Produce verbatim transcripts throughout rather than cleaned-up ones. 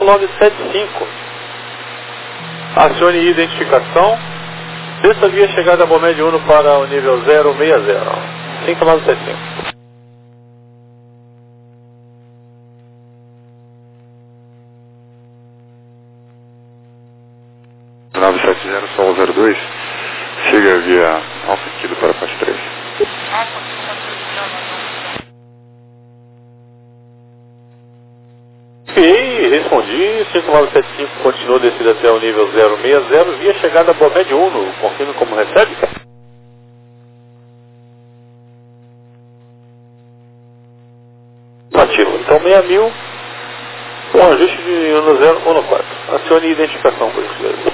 nove sete cinco. Acione identificação. Desça via chegada Bomed Uno para o nível zero seis zero. cinco nove sete cinco. nove sete zero, Sol zero dois. Siga via ao sentido para Ponte três. Ok, respondi. cinco nove sete cinco continua descida até o nível zero seis zero via chegada Bomed Uno. Confirme como recebe. Ativo. Então seis mil. Um ajuste de um zero um quatro. Acione identificação, por gentileza.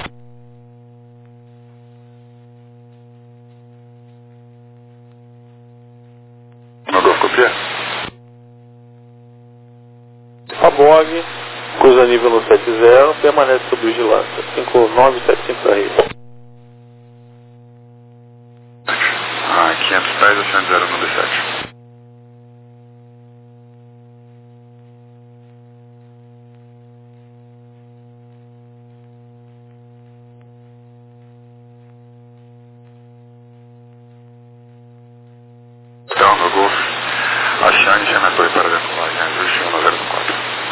Mandou copiar? A B O G, cruza nível no sete zero, permanece sob vigilância. cinco nove sete cinco para Rio. Ah, quinhentos pés, oitocentos zero nove sete. Então, no Golf, a Shane já me apoia para dentro do lado, ajuste um zero quatro.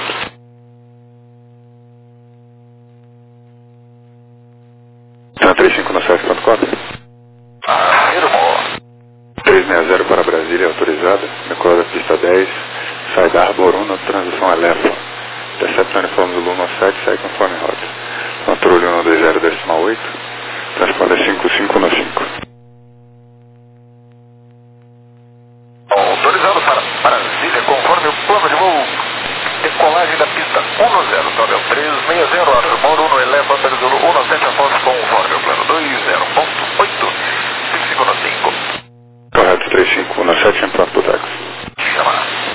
Então, três cinco sete ponto quatro. Ah, irmão. três seis zero para Brasília, autorizada. Decola da pista dez, sai da Arbor Uno, transição Elefa. Intercepta uniforme do Luma sete, sai conforme rota. Controle um dois zero decimal oito, transponder cinco cinco no cinco. Autorizado para Brasília, conforme o plano de voo. Decolagem da pista um zero, nível três seis zero, Arbor Uno, Elefa, autorizado um sete, Afonso, conforme o plano dois zero ponto oito, cinco cinco no cinco. Correto, três cinco um sete, em pronto pro táxi. Chama.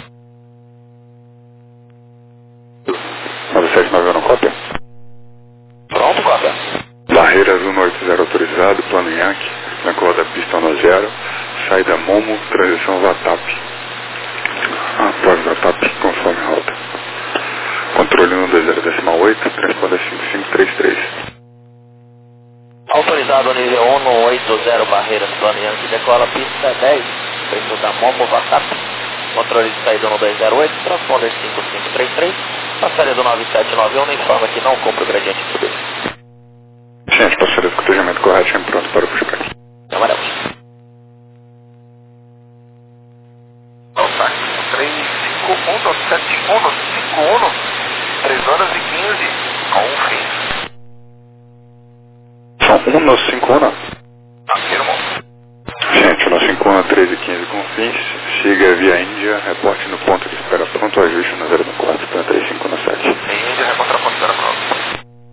nove sete nove um, cópia? Pronto, cópia. Barreiras um oito zero autorizado, plano Yankee, na cor da pista um zero, saída Momo, transição Vatap. Após Vatap, conforme rota. Controle um dois zero decimal oito, transponder cinco cinco três três. Autorizado nível um oito zero, Barreiras, plano Yankee, decola pista dez, preço da Momo Vatap. Controle de saída um dois zero oito, transponder cinco cinco três três. Passaria do nove sete nove um, informa que não cumpre o gradiente subir. Gente, passaria do cotejamento correto, em pronto para o pushback. Amarelo. Alta, três cinco um sete um cinco um, três horas e quinze, com um fim. São um no cinco um? Afirmo. Gente, um no cinco um, três e quinze com fins, siga via Índia, reporte no ponto de espera pronto, ajuste no zero quatro, para três cinco um sete. Índia, reporte no ponto de espera pronto.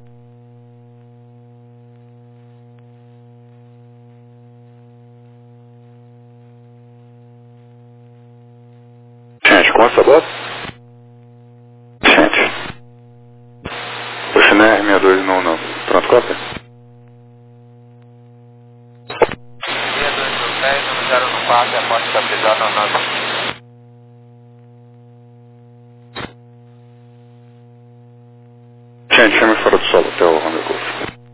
Gente, com essa bota? Gente. O China R seis dois não, não. Pronto, cópia? seis dois dez, zero quatro, a porta da P J nove. Gente, chame fora do solo até o Honda Golf.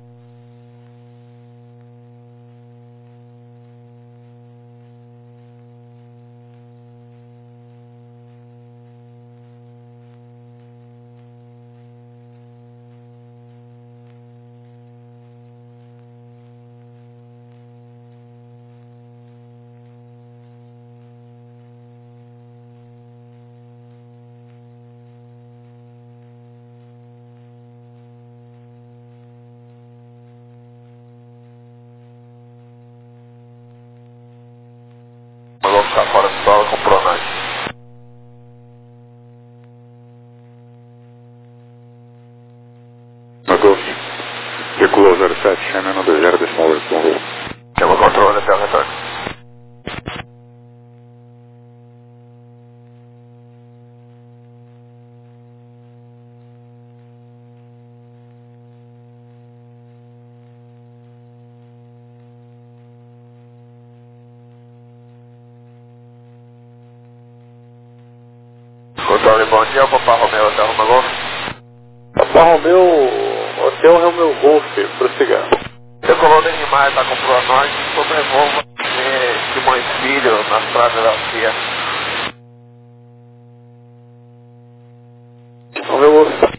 Mas vamos ficar fora do solo com pronome. No Golf. Recula zero sete, chame no dois zero decimal oito, bom voo. Chama o controle até o retorno. Controle, bom dia, vou para Romeu até Roma Golf. Romeu, Hotel Romeu Golf, prossiga. Decolou do Neymar, está com Pro Norte, sobrevoa de Simões Filho, na estrada da Cia. Romeu Golf.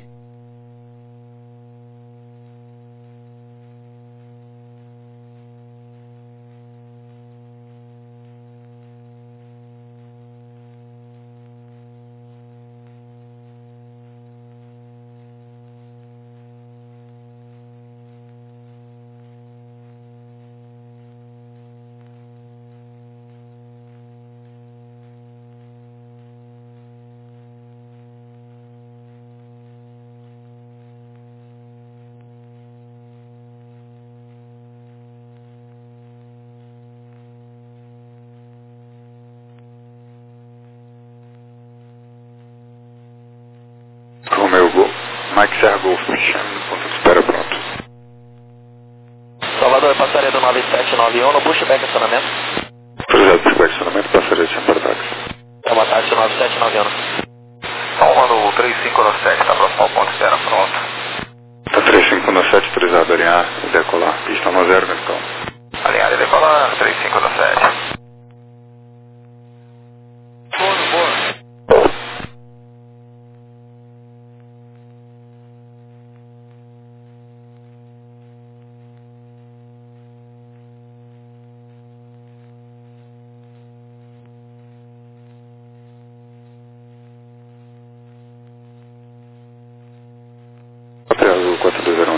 Romeu Golf, Mike Serra Golf, chame no ponto de espera pronto. Salvador, passaria do nove sete nove um no pushback acionamento. Autorizado pushback acionamento, passaria de para táxi. É uma taxa nove sete nove um. Salvador, três cinco nove sete, está próximo ao ponto de espera pronto. Tá três cinco nove sete, autorizado a alinhar e decolar, pista um zero, vento calmo. Alinhar e decolar, três cinco nove sete. Boa, boa. Hotel Azul quatro dois zero um.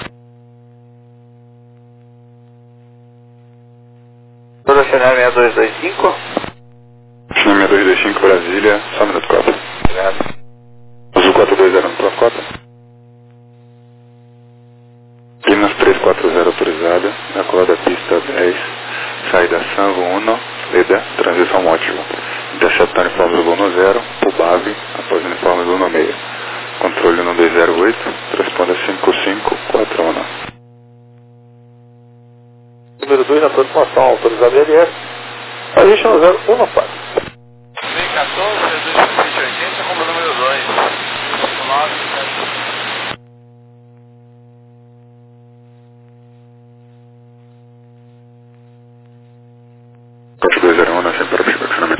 Toda cenário seis dois dois cinco. Chame seis dois dois cinco Brasília, só um minuto quatro. Obrigado. Azul quatro dois zero um, pronto quatro. Pinas três quatro zero autorizada, decolar da pista dez, saída Sanvo um, Leda, transição mótil. Interceptar uniforme do Luno zero, Pubave, após uniforme do Luno seis. Controle um dois zero oito, responda cinco cinco quatro um. Número dois na transformação, autorizado L S. Agente no zero um quatro. B quatorze, dois sete oitenta, como número dois. nove sete. quatro dois zero um, na sempre para o perfeccionamento.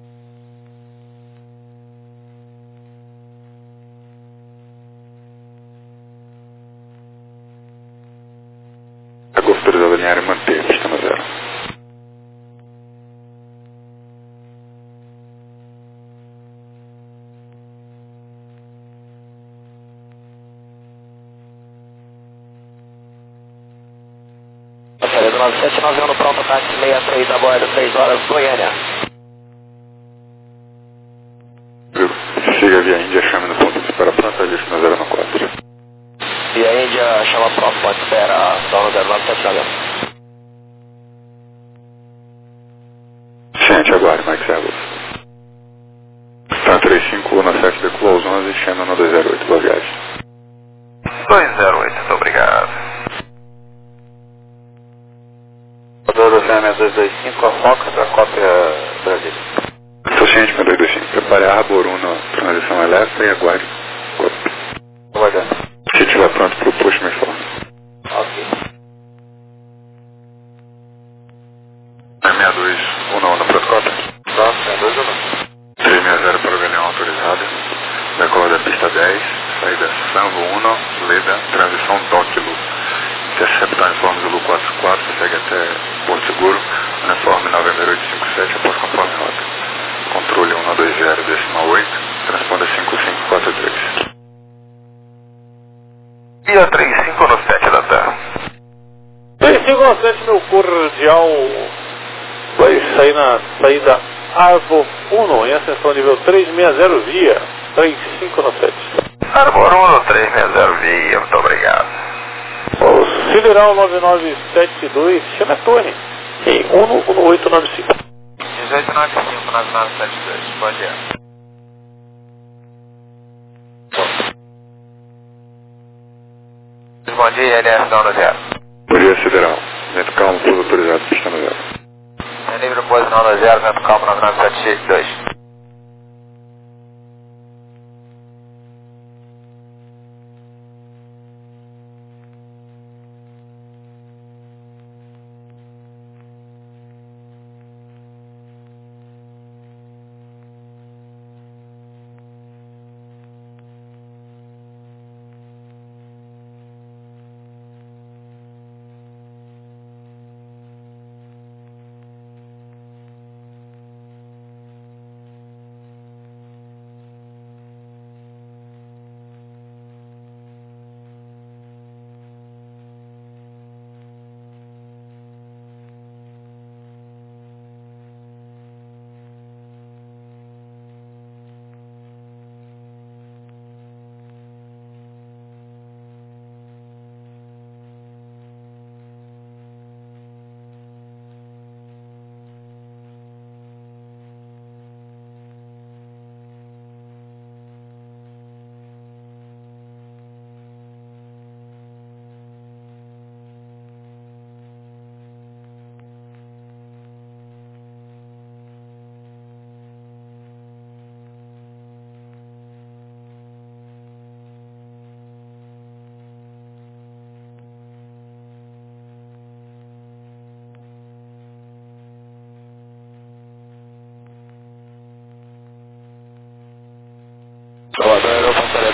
A Golf autorizada em área manter, pista no zero. Passaria do nove sete nove um no pronto, táxi sessenta e três a bordo, três horas, Goiânia. Siga via Índia, chame no ponto de espera pronto, lixo no zero quatro. E a Índia chama pronto, pode espera, só no zero nove sete nove um. Ciente, aguarde, Mike Serra Golf. Tá três cinco um sete, decula aos onze, chame no dois zero oito, boa viagem. dois zero oito, muito obrigado. Salvador do seis dois dois cinco, a Foca para a cópia Brasília. Estou ciente, seis dois dois cinco. Prepare a Arbor um na transição elétrica e aguarde. Aguardando. Se estiver pronto para o push, me informe. Ok. seis dois um um no protocolo. Pronto, seis dois um um. três seis zero para o Galeão autorizada. Decola da pista dez, saída Sanvo um, Leda, transição Tóquilo. Interceptar uniforme do Lu quatro quatro, segue até Porto Seguro. Uniforme nove oito cinco sete, após conforme rota. Controle um dois zero, decimal oito, transponda cinco cinco quatro três. E a três cinco nove sete da Terra. três cinco nove sete, meu cordial, vai sair na saída Arvo um, em ascensão nível três seis zero via três cinco nove sete. Arbor um, três seis zero via, muito obrigado. O Sideral nove nove sete dois, chama Tony, em um um oito nove cinco. dezoito nove cinco nove nove sete dois, pode ir. Bom dia, L S não no zero. Bom dia, Sideral. Vento calmo, tudo autorizado, pista no zero. É livre posição no zero, vento calmo nove nove sete dois.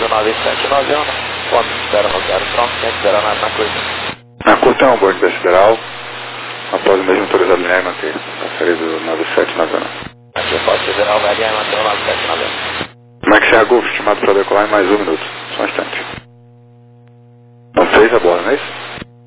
nove sete nove um, ponto zero zero, pronto, sem esperar nada na coisa. Na curta é um bonde da Sideral, após o mesmo autorizado linha manter, passaria do nove sete nove um. Aqui pode Sideral, vai linha manter o nove sete nove um. Max Sierra Golf, estimado para decolar em mais um minuto, só um instante. Não fez a bola, não é isso?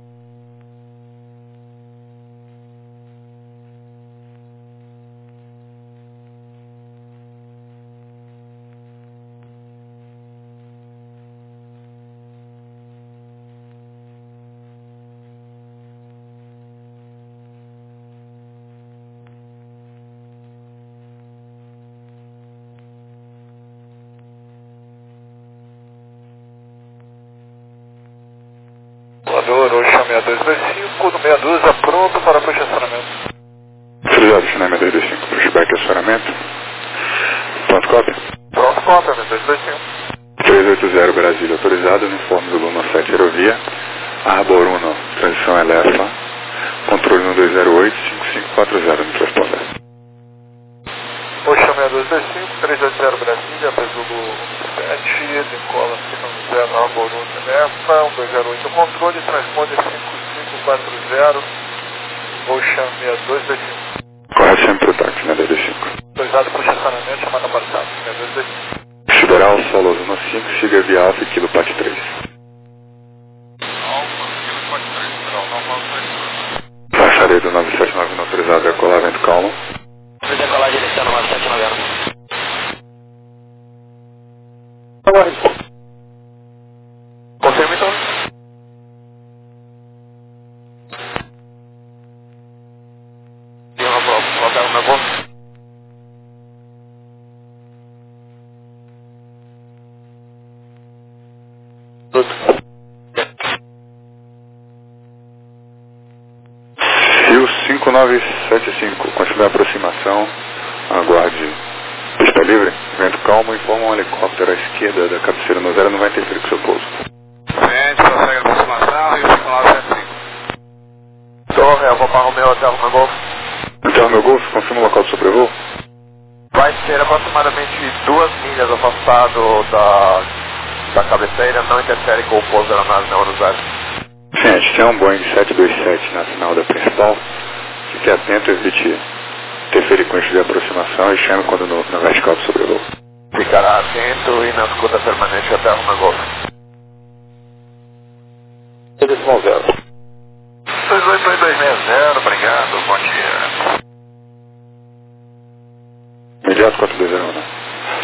Voador, Ocean seis dois dois cinco, do meia dúzia, pronto para puxar estacionamento. Autorizado, China seis dois cinco, pushback e estacionamento. Pronto, cópia? Pronto, cópia, seis dois cinco. três oito zero Brasília, autorizado, uniforme do Luna sete Aerovia, Arbor um, transição Elefa, controle um dois zero oito cinco cinco quatro zero, no transponder. Ocean seis dois dois cinco, três oito zero Brasília, Besugo sete, decola cinco zero, Arbor um, Elefa, um dois zero oito, controle, transponder cinco cinco quatro zero, Ocean seis dois dois cinco. Correto, sempre pro táxi, né, seis dois cinco. Autorizado por estacionamento, chamada apartado, seis dois dois cinco. Sideral, Solos um cinco, siga via Alfa e Kilo Pat três. Alfa, Kilo Pat três, Sideral, não Passaria do nove sete nove um, autorizado, decolar, vento calmo. Vou decolar a direção nove sete nove um. Confirma então. Tem uma prova, colocar o meu bolso. Rio cinco nove sete cinco, continue a aproximação, aguarde pista livre, vento calmo, informa um helicóptero à esquerda da cabeceira no zero nove zero com seu pouso. Frente, prossegue a aproximação, Rio cinco nove sete cinco. Torre, eu vou para o meu hotel no Golfo. Então, meu Golfo, confirma o local do sobrevoo? Vai ser aproximadamente duas milhas afastado da, da cabeceira, não interfere com o pouso da aeronave na Eurozar. Sim, a gente tem um Boeing sete dois sete na final da principal. Fique atento, evite interferir com eixo de aproximação e chame quando no, na vertical do sobrevoo. Ficará atento e na escuta permanente até o Golfo. Decimal zero. dois oito dois dois seis zero, obrigado, bom dia. Imediato quatro dois zero um, né?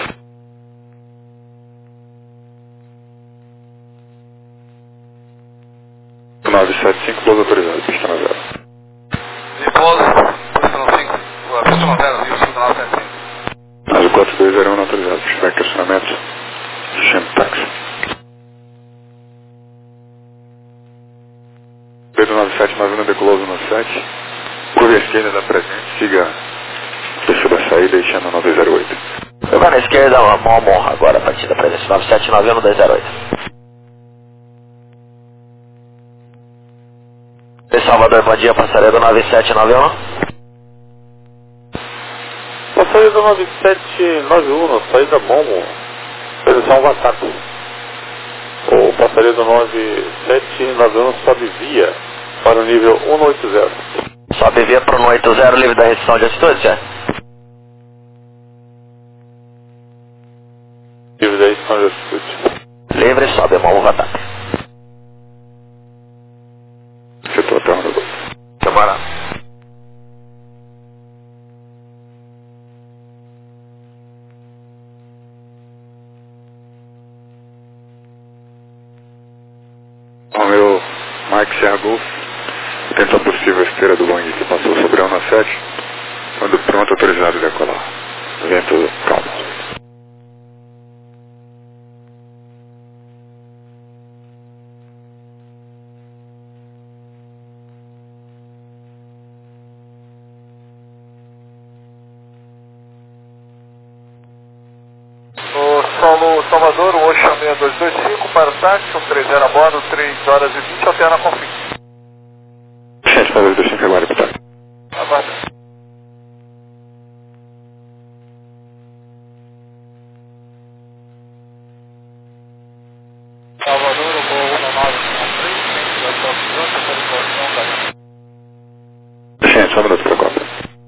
nove sete cinco, pouso autorizado, pista na zero. E pouso, pista no cinco, pista no zero, Rio cinco nove sete cinco. Mas o quatro dois zero um não autorizado, pista de estacionamento, chame táxi. Pedro nove sete nove um, decolou no sete, curva à esquerda da presente, siga o perfil da saída e chama nove zero oito. Eu vou na esquerda, uma mão morra agora a partir da presença nove sete nove um dois zero oito. Em Salvador, bom dia, passaria do nove sete nove um. Passaria do nove sete nove um, saída Momo, posição WhatsApp. Ou passaria do nove sete nove um, sobe via para o nível cento e oitenta. Sobe via para o cento e oitenta, livre da restrição de altitude, certo? Livre da restrição de altitude. Livre, sobe, Momo WhatsApp. Setor terra no Golfo. Tomara. Romeo Mike Sierra Golf, tenta a possível esteira do Boeing que passou sobre a um sete, quando pronto, autorizado a decolar. Vento calmo. Solo Salvador, o Ocean seis dois dois cinco para o táxi, um três zero a bordo, três horas e vinte, alterna confim. Gente, para dois cinco agora, deputado. Aguarda. Só um minuto para a Copa.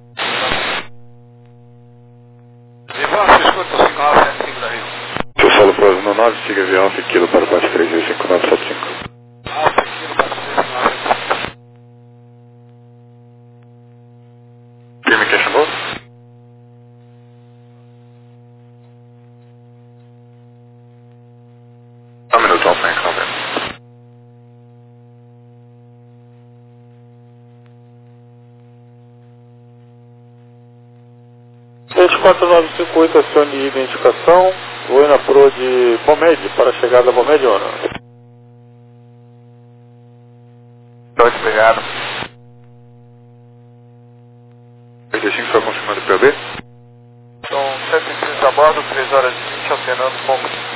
Ivan, escuta cinco nove sete cinco da Rio. Seu solo pro no nove, siga via Alfa, quilo para quatro três cinco nove sete cinco. Alfa, quilo, quatro três nove. Communication mode. Só um minuto, Alfa, em novembro. sete quatro nove cinco oito, acione de identificação, vou na Pro de Bomed, para a chegada a Bomed ou não? Muito obrigado. oitenta e cinco, só confirmando o P O B. São cento e trinta a bordo, três horas e vinte, alternando com...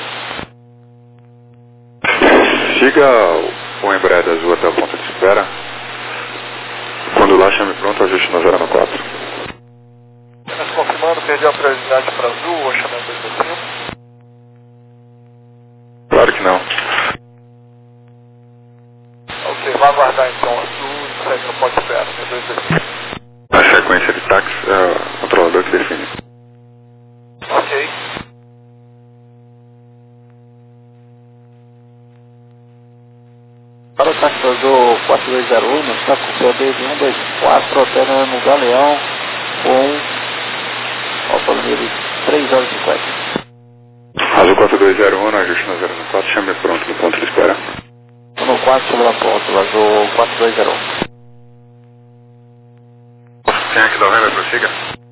Siga o, o Embraer azul até a ponta de espera. Quando lá, chame pronto, ajuste na zero no quatro. Apenas confirmando, perdi a prioridade para azul, ou chamando dois dois cinco. Claro que não. Ok, vai aguardar então azul e segue no ponto de espera, né, dois dois cinco. A sequência de táxi é o controlador que define. Ok. Para o táxi azul quatro dois zero um, está com o P O B de um dois quatro, alternando no Galeão com autonomia de três horas e cinquenta. Azul quatro dois zero um, ajuste na zero no quatro, chame pronto no ponto de espera. No quatro sobre a ponta, azul quatro dois zero um. Quem é que dá o ré, prossiga?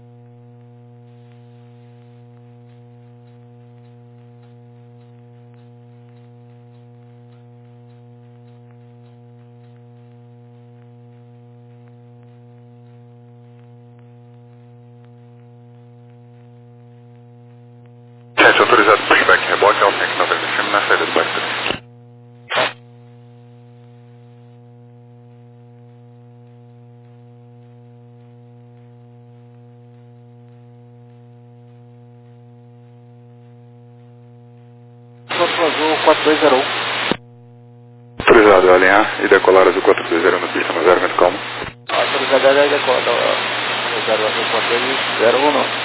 Sete, autorizado pushback, reboque, Alfa Yankee noventa, chame na saída do bairro. Azul quatro dois zero um. Autorizado a alinhar e decolar azul quatro dois zero um no pista no zero, muito calmo. Autorizado a decolar no zero azul quatro dois zero um não.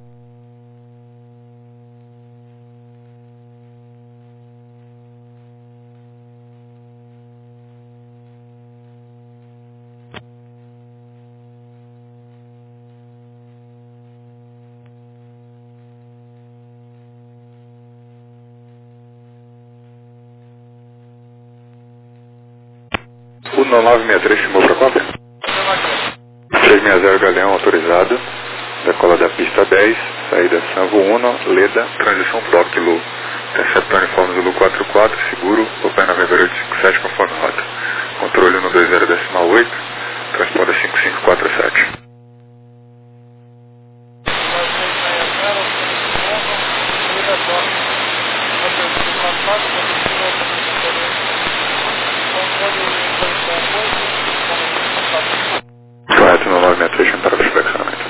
O nove seis três chamou para cópia? três seis zero Galeão autorizado, decola da pista dez, saída Sanvo Uno, Leda, transição Doc Lu, intercepta uniforme Zulu quatro quatro, seguro, Open November oito cinco sete conforme rota, controle no dois zero decimal oito, transponder cinco cinco quatro sete. Correto, no nove seis três, chame para o flexionamento.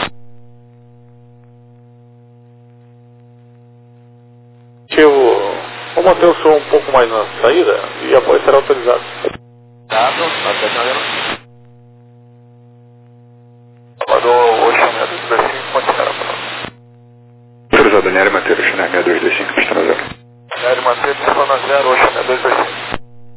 Eu vou manter o som um pouco mais na saída e após será autorizado. Tá, pronto, tá fechando. Mandou o chamado dois dois cinco, pode esperar pronto. Autorizado a Nieri manter o China seis dois dois cinco, pista na zero. Nieri manter, pista na zero, o chamado dois dois cinco.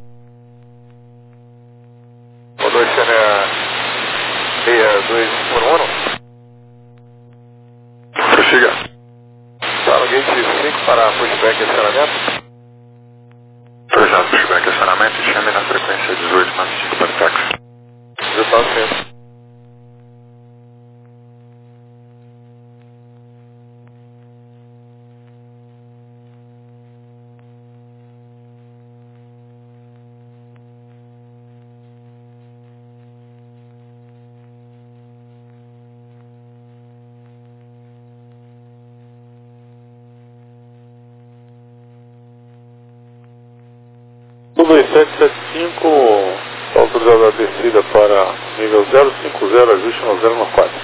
Mandou o China seis dois por um. Prossiga. Tá no gate cinco para pushback e acionamento. Autorizado pushback, acionamento e chame na frequência dezoito nove cinco para táxi. Já está sendo. dois sete sete cinco, autorizado a descida para nível zero cinco zero, ajuste no zero no quatro.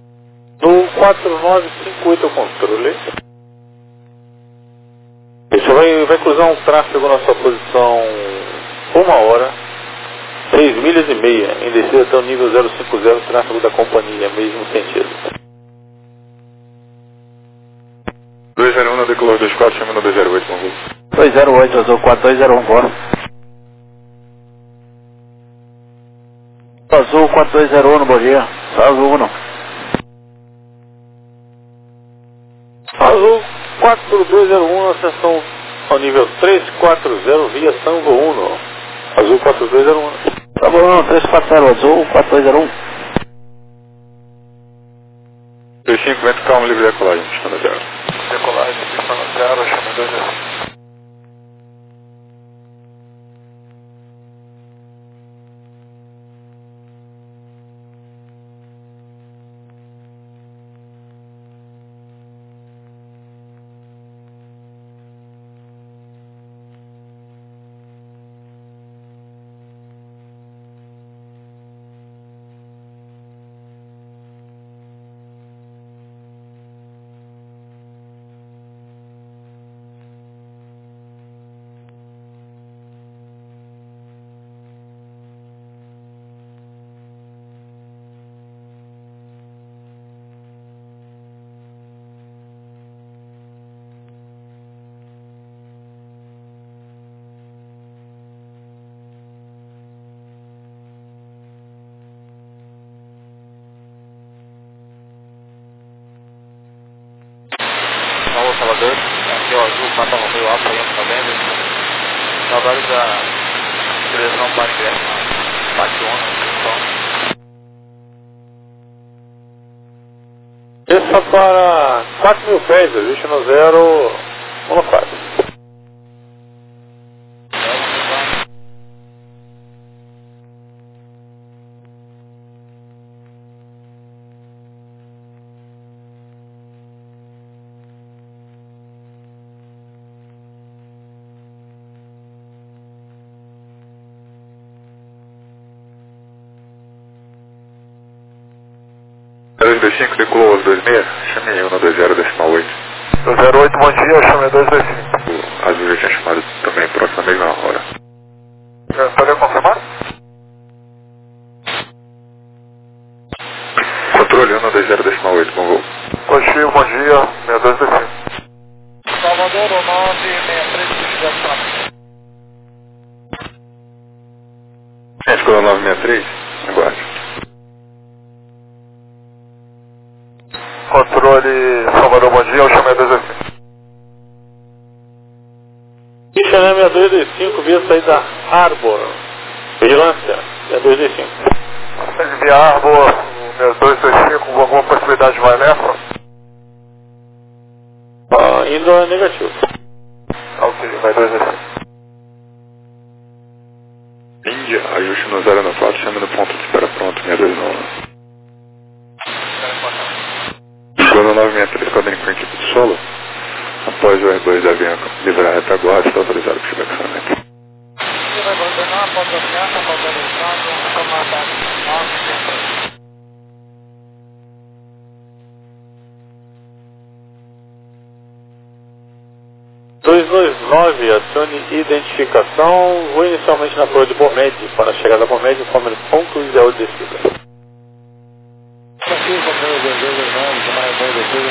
No quatro nove cinco oito controle. Esse é vai, vai cruzar um tráfego na sua posição uma hora, seis milhas e meia, em descida até o nível zero cinco zero, tráfego da companhia, mesmo sentido. dois zero um, decolou dois quatro, chama no dois zero oito, Mongo. dois zero oito, Azul quatro dois zero um, bora. Azul quatro dois zero um, bom dia. Azul um. Azul quatro dois zero um, acessão ao nível trezentos e quarenta via Tango um. Azul quatro dois zero um. Tá bom, trezentos e quarenta, Azul quatro dois zero um. dois cinco, vento calmo, livre de decolagem, chama zero. Decolagem, pista zero, chama dois zero. Alô, Salvador, aqui é o Azul quatro Romeo Alfa, aí tá vendo? Agora da direção para ingresso na Pationa, então. Essa para quatro mil pés, existe no zero um quatro. dois dois cinco, decolou aos dois seis, chamei um no dois zero, decimal oito. dois zero oito, bom dia, chamei dois dois cinco. O Azul já tinha chamado também, próxima mesma hora. É, pode confirmar? Controle um no dois zero, decimal oito, com voo. Cochilo, bom dia, seis dois dois cinco. Salvador, o nove seis três, Gente, colou nove seis três, aguarde. Controle Salvador, bom dia, eu chamei dois dois cinco. Xané seis dois dois cinco, via saída Arbor. Vigilância, seis dois dois cinco. Via Arbor, seis dois dois cinco, alguma possibilidade de Vanefa? Ah, indo a negativo. Ok, vai dois dois cinco. Índia, ajuste no zero no quatro, chama no ponto de espera pronto, seis dois nove. Quando nove seis três, quadrinho com a equipe de solo, após o R dois da Avianca livrar a retaguarda, está autorizado para o chegamento. Você vai abandonar a porta certa, faltando entrada, tomada nove três. dois dois nove, acione identificação. Vou inicialmente na prova de Bormed, para a chegada da Bormed, informe ponto ideal de descida. Aqui, companheiro dois dois nove, mais dois descida.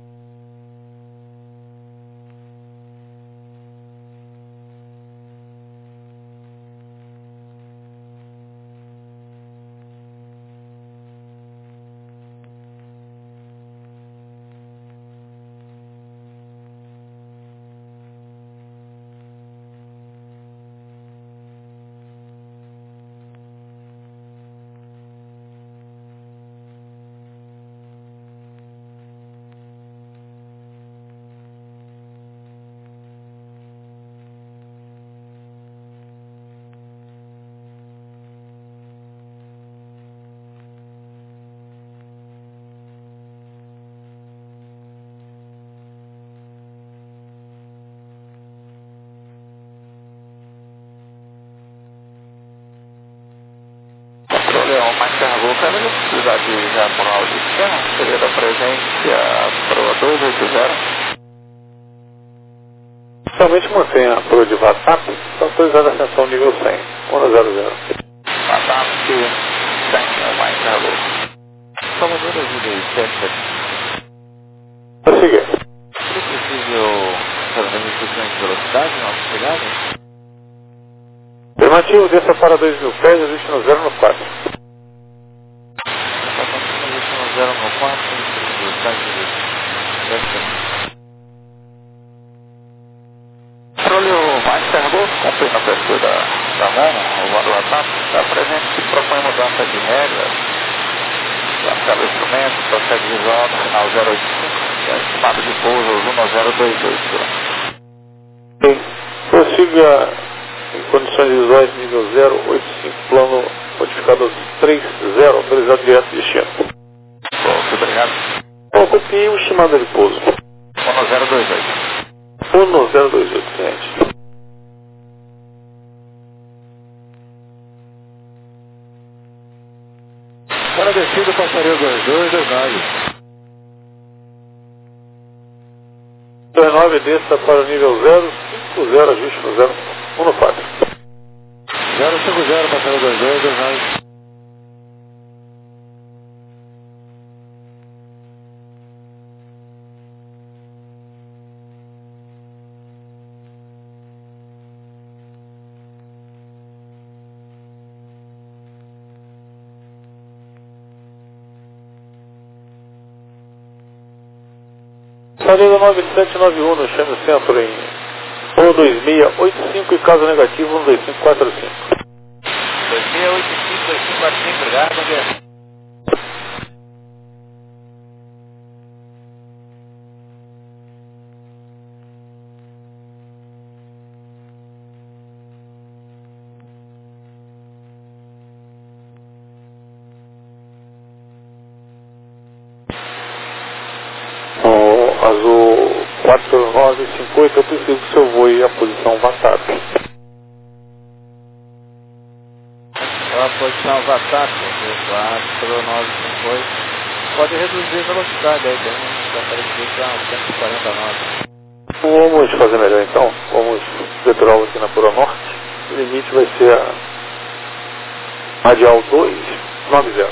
Leão, mais carregou, cara, não precisar de diagonal de sistema, seria da presente a Pro dois oito zero. Realmente mantém a proa de VATAP, está autorizada a ascensão nível cem, um zero zero. VATAP cem, mais alô. Salvador ajuda aí, sete. Vou seguir. É possível fazer restrições de velocidade na nossa chegada? Afirmativo, desça para dois mil pés, ajuste no zero no quatro. Ajuste no zero no quatro, velocidade de Controle Master Golf, cumprindo a abertura da, da mão, o vado ataque, está presente, propõe mudança de regra, acaba o instrumento, procede visual no final zero oito cinco, é estimado de pouso um zero dois oito. Sim, prossiga em condições visuais nível zero oito cinco, plano modificador três zero, autorizado direto de destino. Muito obrigado. Ocupe o estimado de pouso. um zero dois oito. um zero dois oito, cliente. Para descida, passaria dois dois dois nove. dois nove, desça para o nível zero cinco zero, ajuste no zero um no quatro. zero cinco zero, passaria dois dois dois nove. Saída nove sete nove um, no chame centro em um dois seis oito cinco e caso negativo um dois cinco quatro cinco. dois seis oito cinco dois cinco quatro cinco, obrigado, bom dia. O azul quatro nove cinco oito, eu preciso que o seu voe a posição VATAP. A posição VATAP, quatro nove cinco oito. Pode reduzir a velocidade aí, tem um aparecido a cento e quarenta e nove. Vamos fazer melhor então, vamos depurar aqui na Pura Norte. O limite vai ser a radial dois nove zero.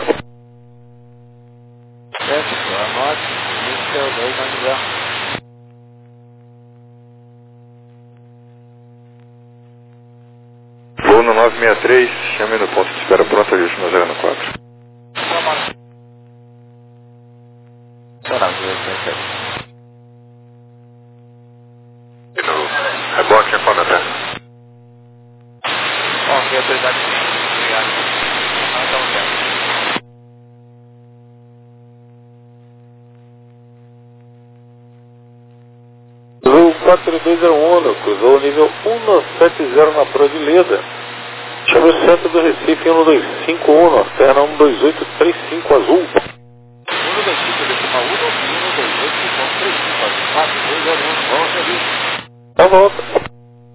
Certo, anote, limite é o dois nove zero. Voo no nove seis três, chame no ponto de espera pronto, ajuste no zero no quatro. Reboque, a comentar. Ok, autoridade. Obrigado. Ah, tá ok. Azul quatro dois zero um, cruzou o nível um sete zero na proa de Leda. Chame o centro do Recife um dois cinco um, alterna um dois oito três cinco azul. um dois cinco decimal um, um dois oito três cinco quatro dois zero um, bom serviço. Tá volta.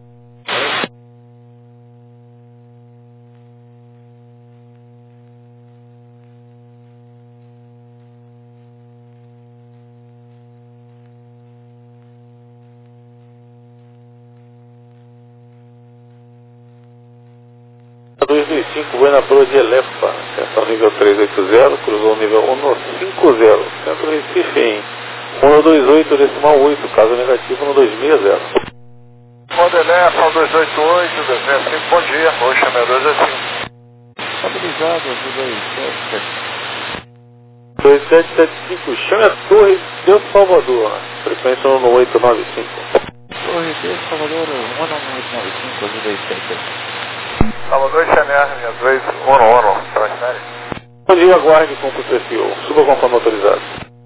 dois dois cinco, vai na proa de Elefa, ascensão nível três oito zero, cruzou o nível um cinco zero, centro Recife em um dois oito decimal oito, caso negativo um dois seis zero. Modelé, dois oito oito, dois seis cinco, bom dia, hoje é dois dois cinco. Estabilizado, dois sete dois sete sete cinco, chame a Torre de Salvador, frequência um oito nove cinco. Torre de Salvador, um oito nove cinco, dois sete. Salvador Xaner, minha dois, Ono, Ono, transfere. Bom dia, aguarde com o perfil, suba conforme autorizado.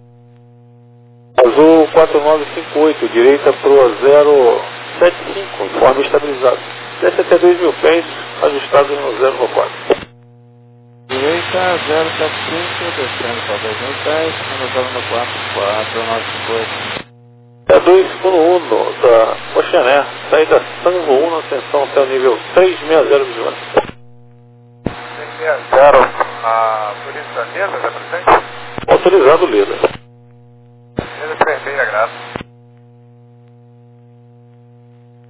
Azul quatro nove cinco oito, direita proa zero sete cinco, informe estabilizado. Desce até dois mil pés, ajustado no zero no quatro. Direita zero sete cinco, descendo para dois mil pés, no zero no quatro, quatro nove cinco oito. É dois um um da Oceaner, saída Sanvo um, ascensão até o nível três seis zero vigilância. três seis zero, a polícia Leda, está presente? Autorizado Leda. Leda vermelha, graça.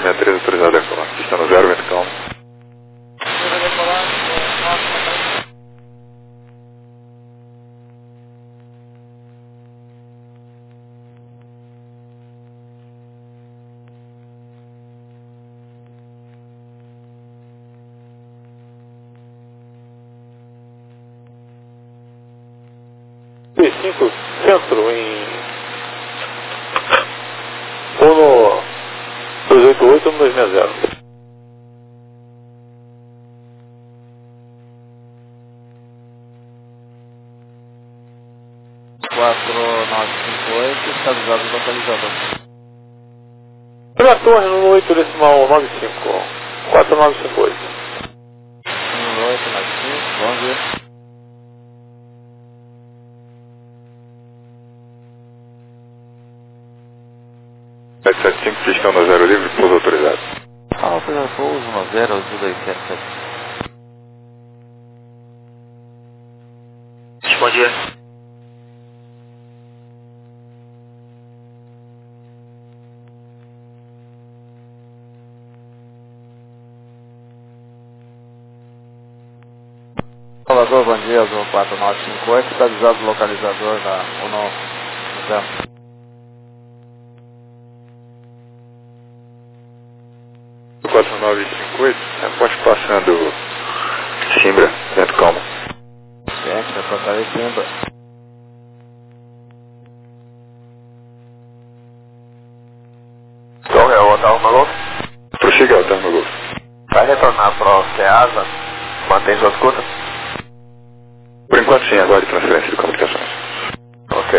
sessenta e três autorizado a decolar. Pista no zero, vento calmo. cinco centro em Uno dois oito oito, Uno dois seis zero. quatro nove cinco oito, estabilizado o localizador. Primeira torre no oito decimal nove cinco, quatro nove cinco oito. um oito nove cinco, vamos ver. sete sete cinco, pistão no zero livre, pouso autorizado. Alfa, pouso no zero, azul dois sete sete. Respondia. Salvador, bom dia, azul quatro nove cinco oito, está avisado o localizador da Uno zero. quatro nove cinco oito, aposto passando Simbra, vento calmo. Gente, vai passar em Simbra. Então é o Otávio Maluco? Prossiga, Otávio Maluco. Vai retornar para o Ceasa, mantém sua escuta? Por enquanto sim, agora de transferência de comunicações. Ok.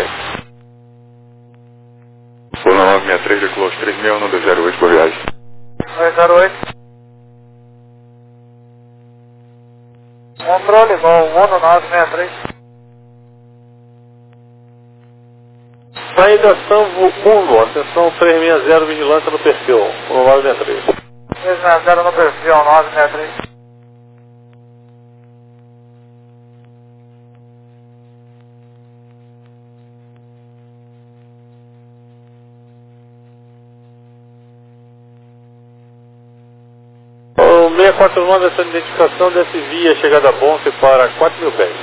Uno nove seis três, decolou três mil, Uno dois zero oito, boa viagem. dois zero oito. Controle, voo Uno nove seis três. Saída Samvo Uno, atenção três seis zero, vigilância no perfil, Uno nove seis três. três seis zero no perfil, nove seis três. O seis quatro nove, essa identificação desse via chegada a Bonfe para quatro mil pés.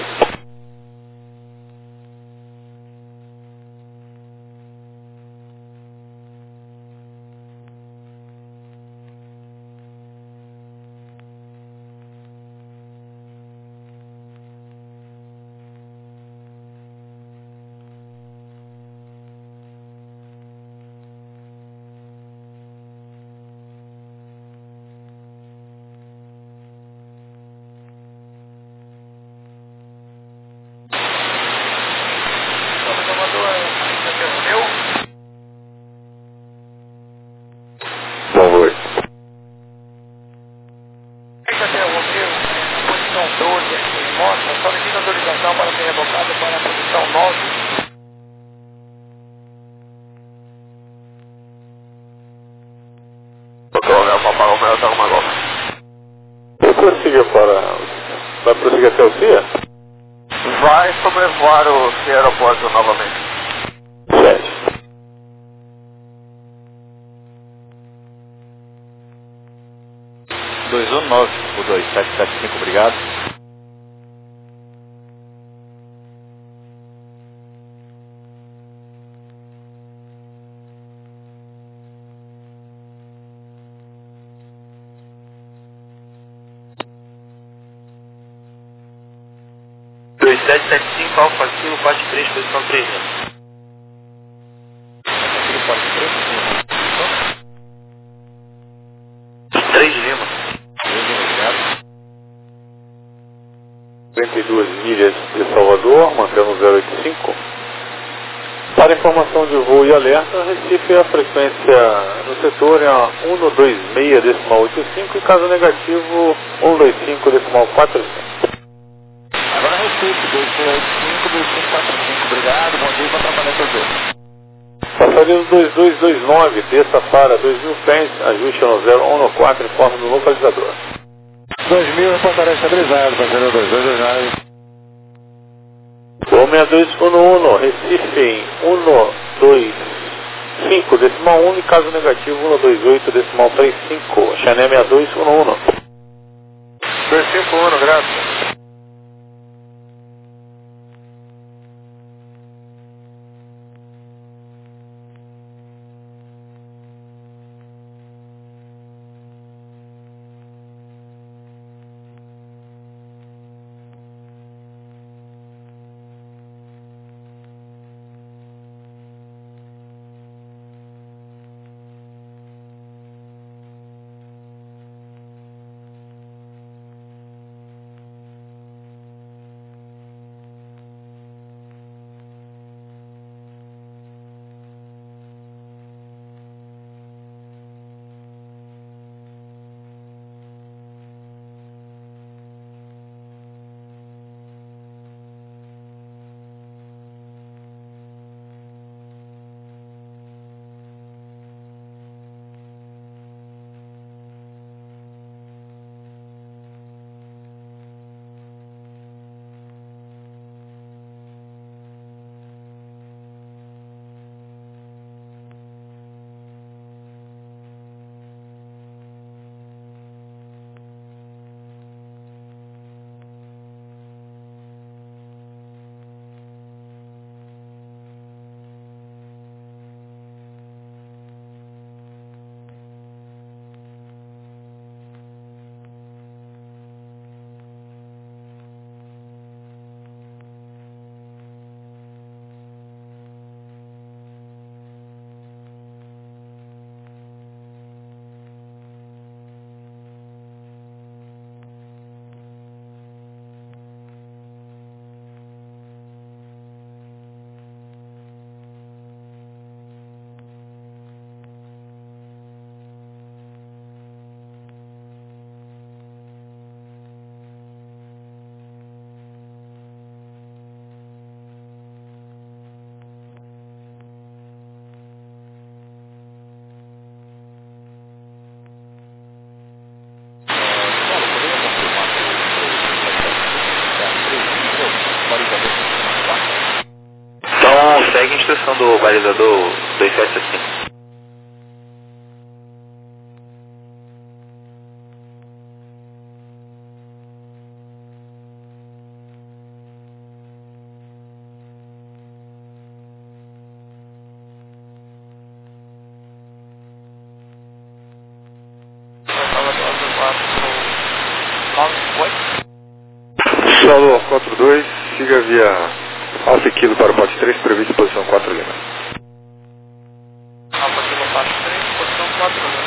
Bom voo. Posição doze aqui em Mostra, solicita autorização para ser revocado para a posição nove. Eu prosseguir para... Vai prosseguir até o C I A? Vai sobrevoar o aeroporto novamente. sete. dois um nove, o dois sete sete cinco, obrigado. dois sete sete cinco, Alfa Kilo, parte três, posição três. três Lima. cinquenta e duas milhas de Salvador, mantendo zero oito cinco. Para informação de voo e alerta, Recife a frequência no setor é a cento e vinte e seis decimal oitenta e cinco e caso negativo cento e vinte e cinco decimal quarenta e cinco. Agora Recife, dois seis oito cinco, dois cinco quatro cinco, obrigado, bom dia, para trabalhar com você. Passageiro dois dois dois nove, desça para dois mil pés, ajuste no zero um quatro, informe do localizador. dois mil, reportará estabilizado, passageiro dois dois dois nove. Voo seis dois um um, Recife em um dois cinco, decimal um, e caso negativo, cento e vinte e oito, decimal trinta e cinco. Cheyenne sessenta e dois, um um. dois cinco um, graças. Então segue a instrução do balizador dois sete cinco. Solo quatro dois, siga via Alfa Kilo para o pote três, previsto em posição quatro Lima. Alfa Kilo quatro três, posição quatro Lima.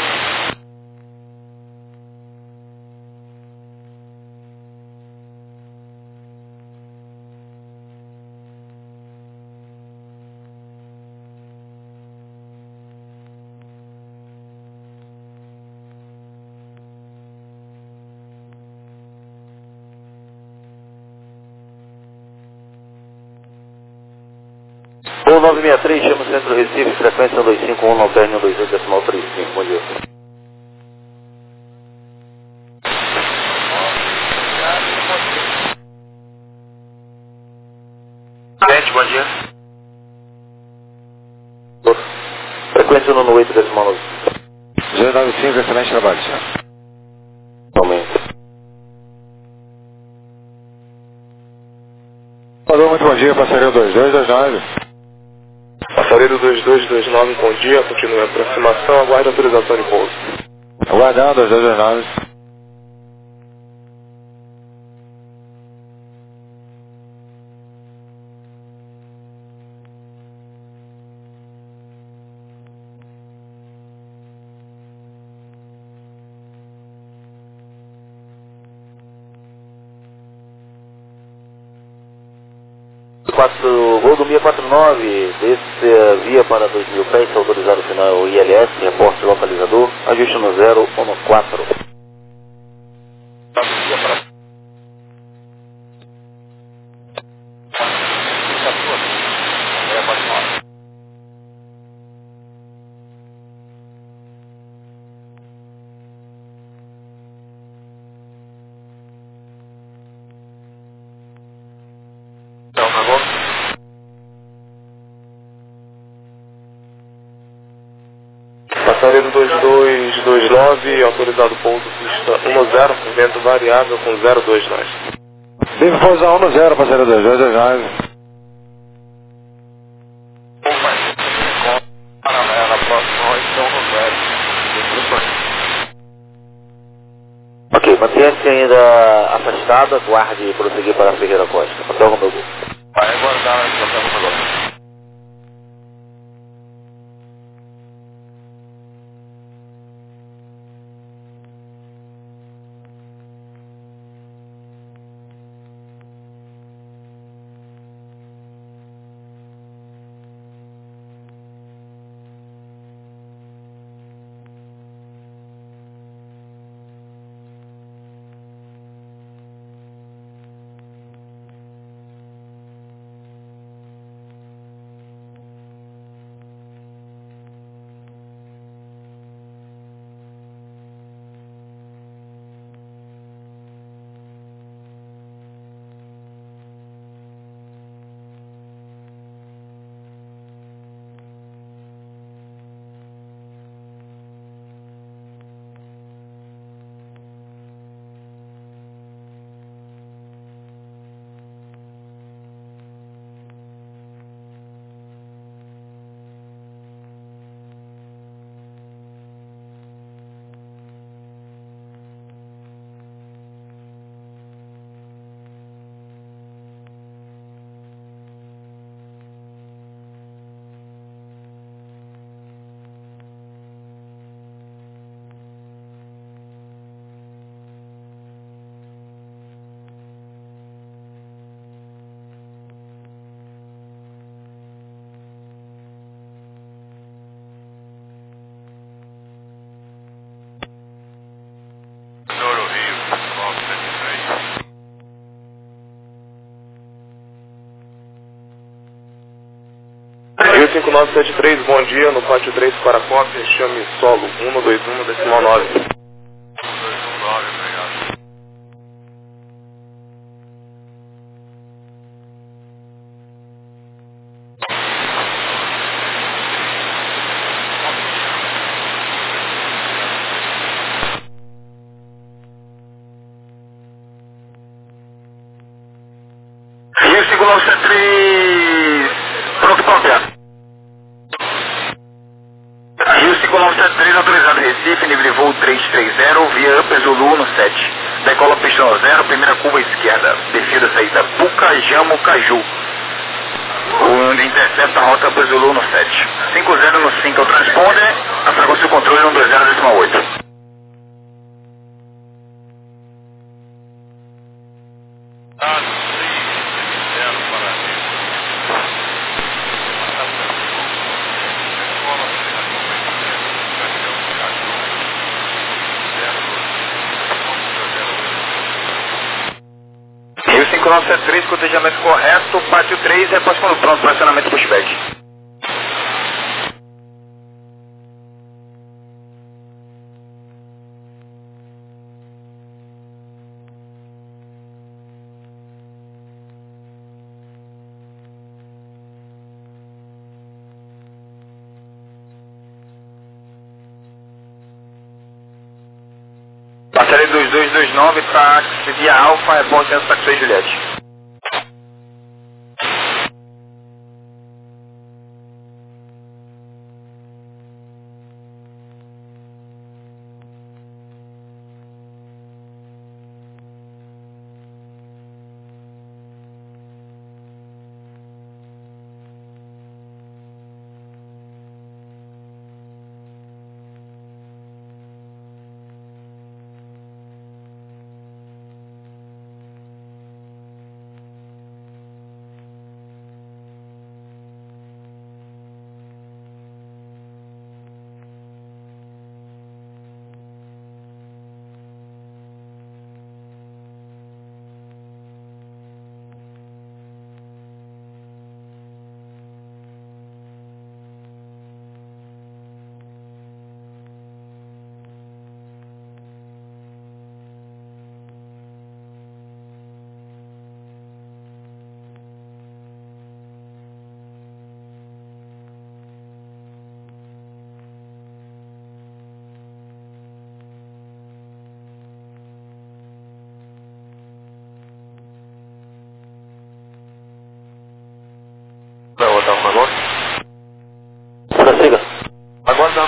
Voo nove seis três, chama o centro Recife, frequência dois cinco um, Alperne um dois oito, decimal trinta e cinco, bom dia. Gente, bom dia. Frequência no oito, decimal nove. zero nove cinco, excelente trabalho, senhor. Aumento. Alô, muito bom dia, passageiro dois dois dois nove. Passageiro dois dois dois nove, bom dia, continue a aproximação, aguarde a autorização de pouso. Aguardando, dois dois dois nove. quatro, gol do seis quatro nove, desce uh, via para dois mil pés, autorizado o final I L S, reporte localizador, ajuste no zero um no quatro. passaria do dois dois dois nove, autorizado pouso pista um zero, vento variável com zero dois nove. Deve pousar um zero, passaria dois dois dois nove. Paralela, próximo ao então no zero. Ok, mantenha-se ainda afastado, aguarde e prosseguir para a Ferreira Costa. Até o meu gol. Vai aguardar, nós tratamos agora. Rio cinco nove sete três, bom dia, no pátio três para cópia, chame solo um dois um, decimal nove. um dois um nove, obrigado. Rio cinco nove sete três, pronto, cópia. Rio cinco nove sete três, autorizado Recife, nível de voo trezentos e trinta, via Upper Zulu no sete. Decola pista no zero, primeira curva esquerda. Descida saída Pucajamo Caju. Onde intercepta a rota Upper Zulu no sete. cinco zero no cinco, o transponder, afagou seu controle no dois zero decimal oito. Ah, três zero para Rio. Decola pista curva esquerda, Pucajamo Caju. zero oito. Rio cinco nove sete três, cotejamento correto, pátio três, repassa quando pronto, fracionamento pushback. Passaria dois dois dois nove, táxi via Alfa, é bom centro táxi Juliette.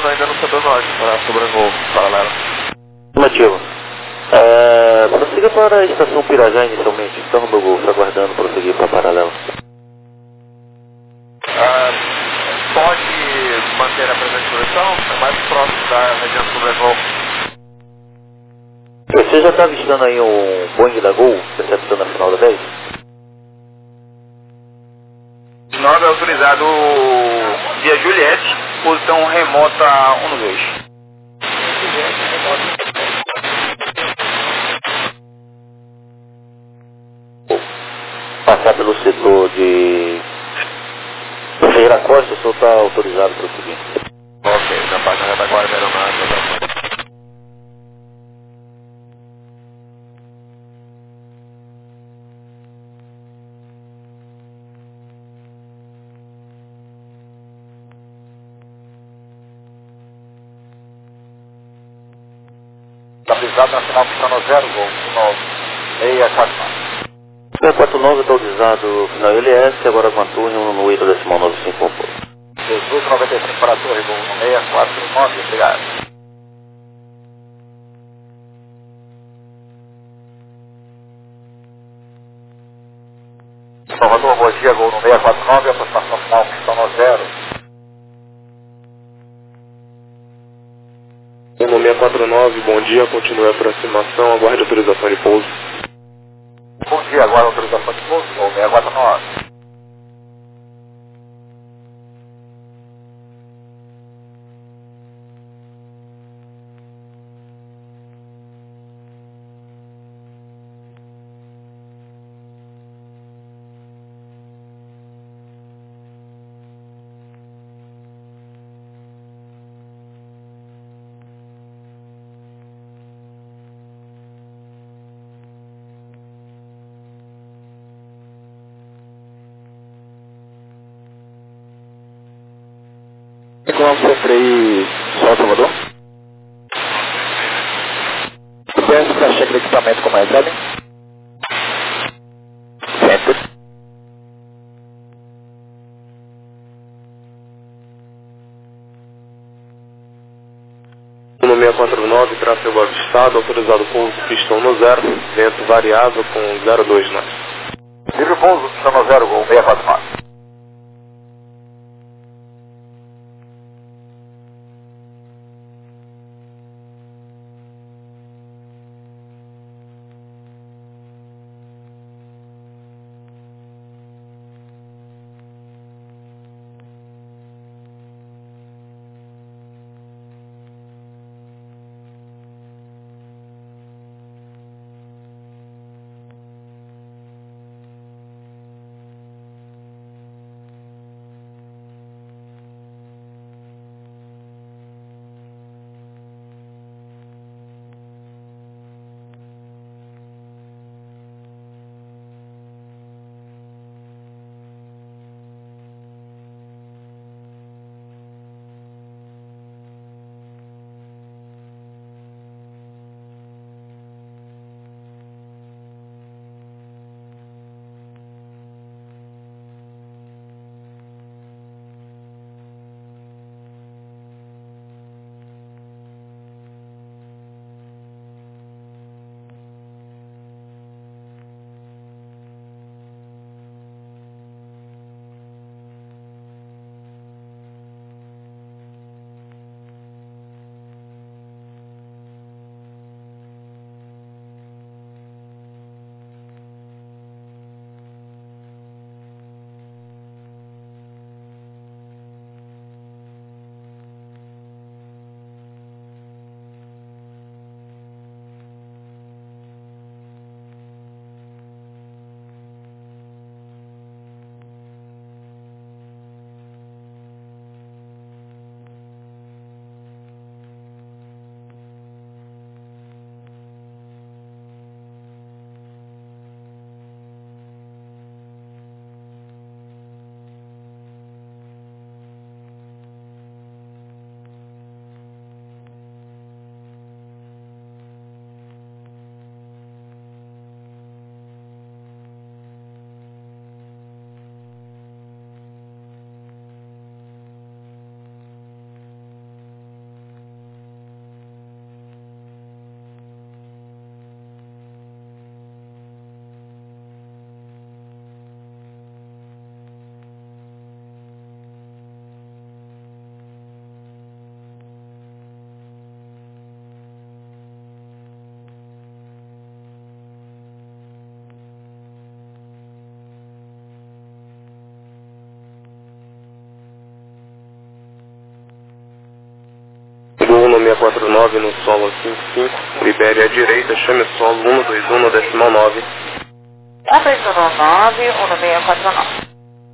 aguardando ainda no setor norte para sobrevoo paralelo. Afirmativo. É, prossiga para a estação Pirajá inicialmente. Estamos no Golfo, aguardando prosseguir para paralelo. Ah, pode manter a presente posição, é mais próximo da região do sobrevoo. Você já está avistando aí um Boeing da Gol, recepção na final da dez? nove é autorizado via Juliette, posição remota um no dois. Passar pelo setor de Ferreira Costa, o senhor está autorizado para o seguinte. Ok, na página da retaguarda aeronáutica. Estabilizado nacional pistão zero, gol nove, seis quatro nove. seis quatro nove autorizado final L S, agora com a torre um no oito decimal nove cinco. dezoito noventa e cinco para a torre, gol seis quatro nove, obrigado. Salvador, bom dia, gol no seis quatro nove, aproximação final pistão zero. No seis quatro nove, bom dia, continue a aproximação, aguarde autorização de pouso. Bom dia, agora autorização de pouso, gol seis quatro nove. Como C três, Sol Salvador? Peço para cheque de equipamento como é, sabe? Center. No seis quatro nove, tráfego avistado, autorizado pouso pistão no zero, vento variável com zero dois nove. Livre pouso, pistão zero, gol seis quatro nove. seis quatro nove no solo cinco cinco, libere à direita, chame solo um dois um no decimal nove. um dois um nove, um seis quatro nove.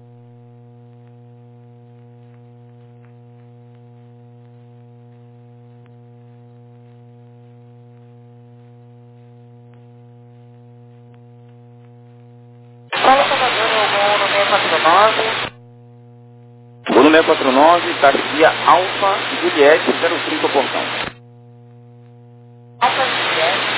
Fala, Salvador, o seis quatro nove. Gol seis quatro nove, Garcia Alfa Juliette zero cinco portão. Alfa Juliette.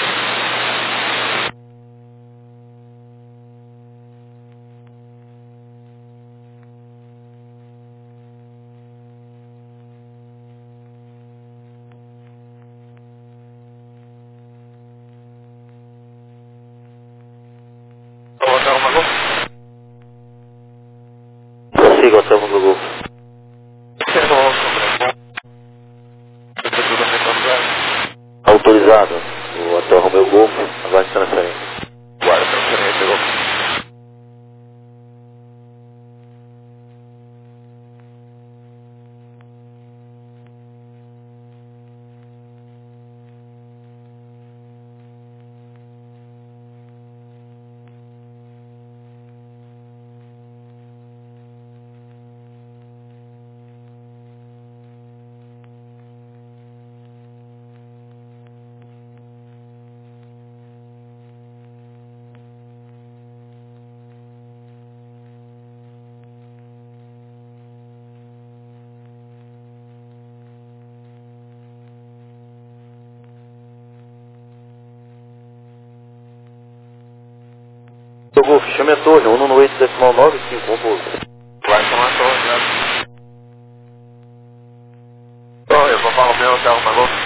Hotel uma Golf. Siga o Hotel do Golfo. Autorizado. O Hotel Romeu Golfo, aguarde transferência. Guarda transferência, Golf. O Golfo, chame a torre, um no oito decimal nove cinco, vamos por. Vai chamar a torre, né? Então, eu vou falar o meu Hotel uma Golf.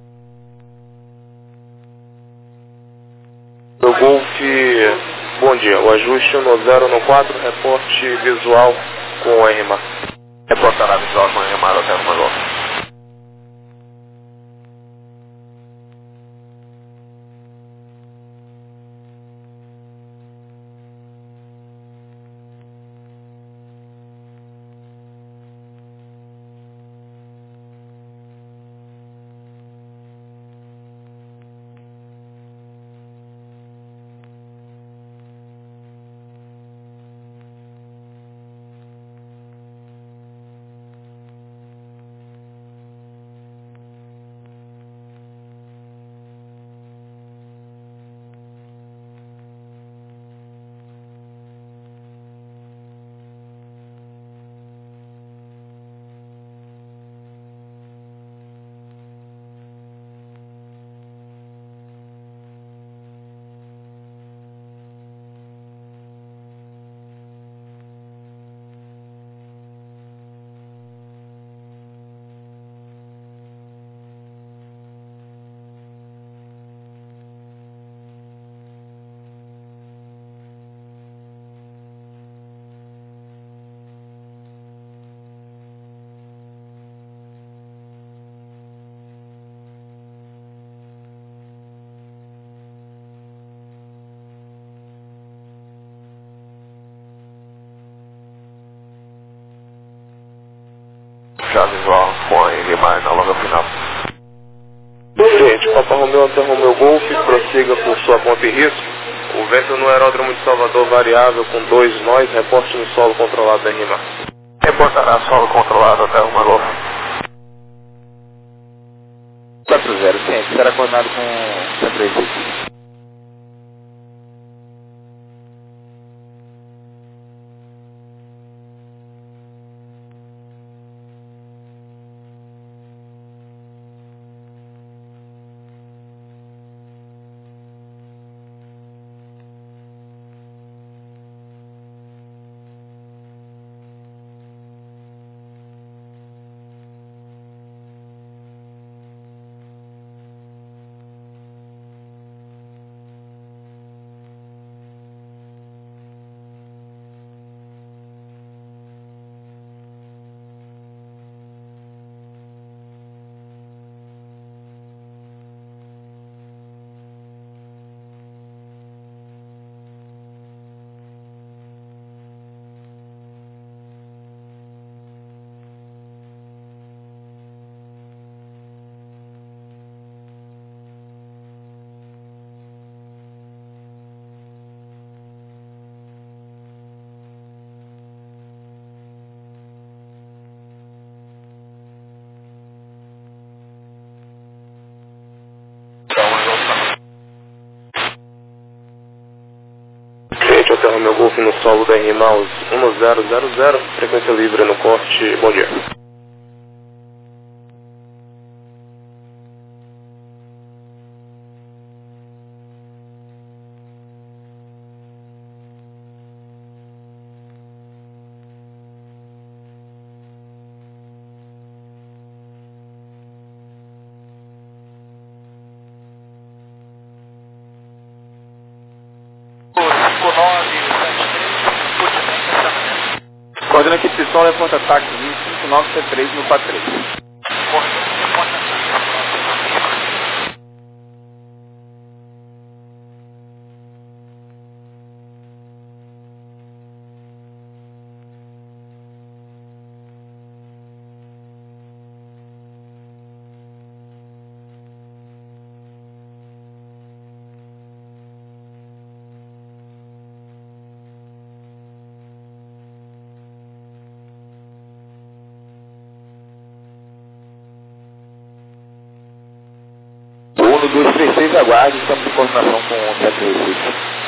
Do Golf, bom dia, o ajuste no zero no quatro, reporte visual com o R M A. Reportará visual com o R M A do Hotel uma Golf. Já visual com a R M A na logo final. Gente, Papa Romeu Hotel Romeu Golf, prossiga por sua conta e risco. O vento no aeródromo de Salvador variável com dois nós, reporte no solo controlado da R M A. Reportará solo controlado Hotel uma Golf. quatro zero, ciente, será coordenado com centro executivo. sete, Hotel Romeo Golf no solo da R Maus um zero zero zero, frequência livre no corte, bom dia. Coordenando aquisição, levanta ataque cinco nove sete três no quatro três. um dois três seis, aguarde, estamos em coordenação com o sete três seis.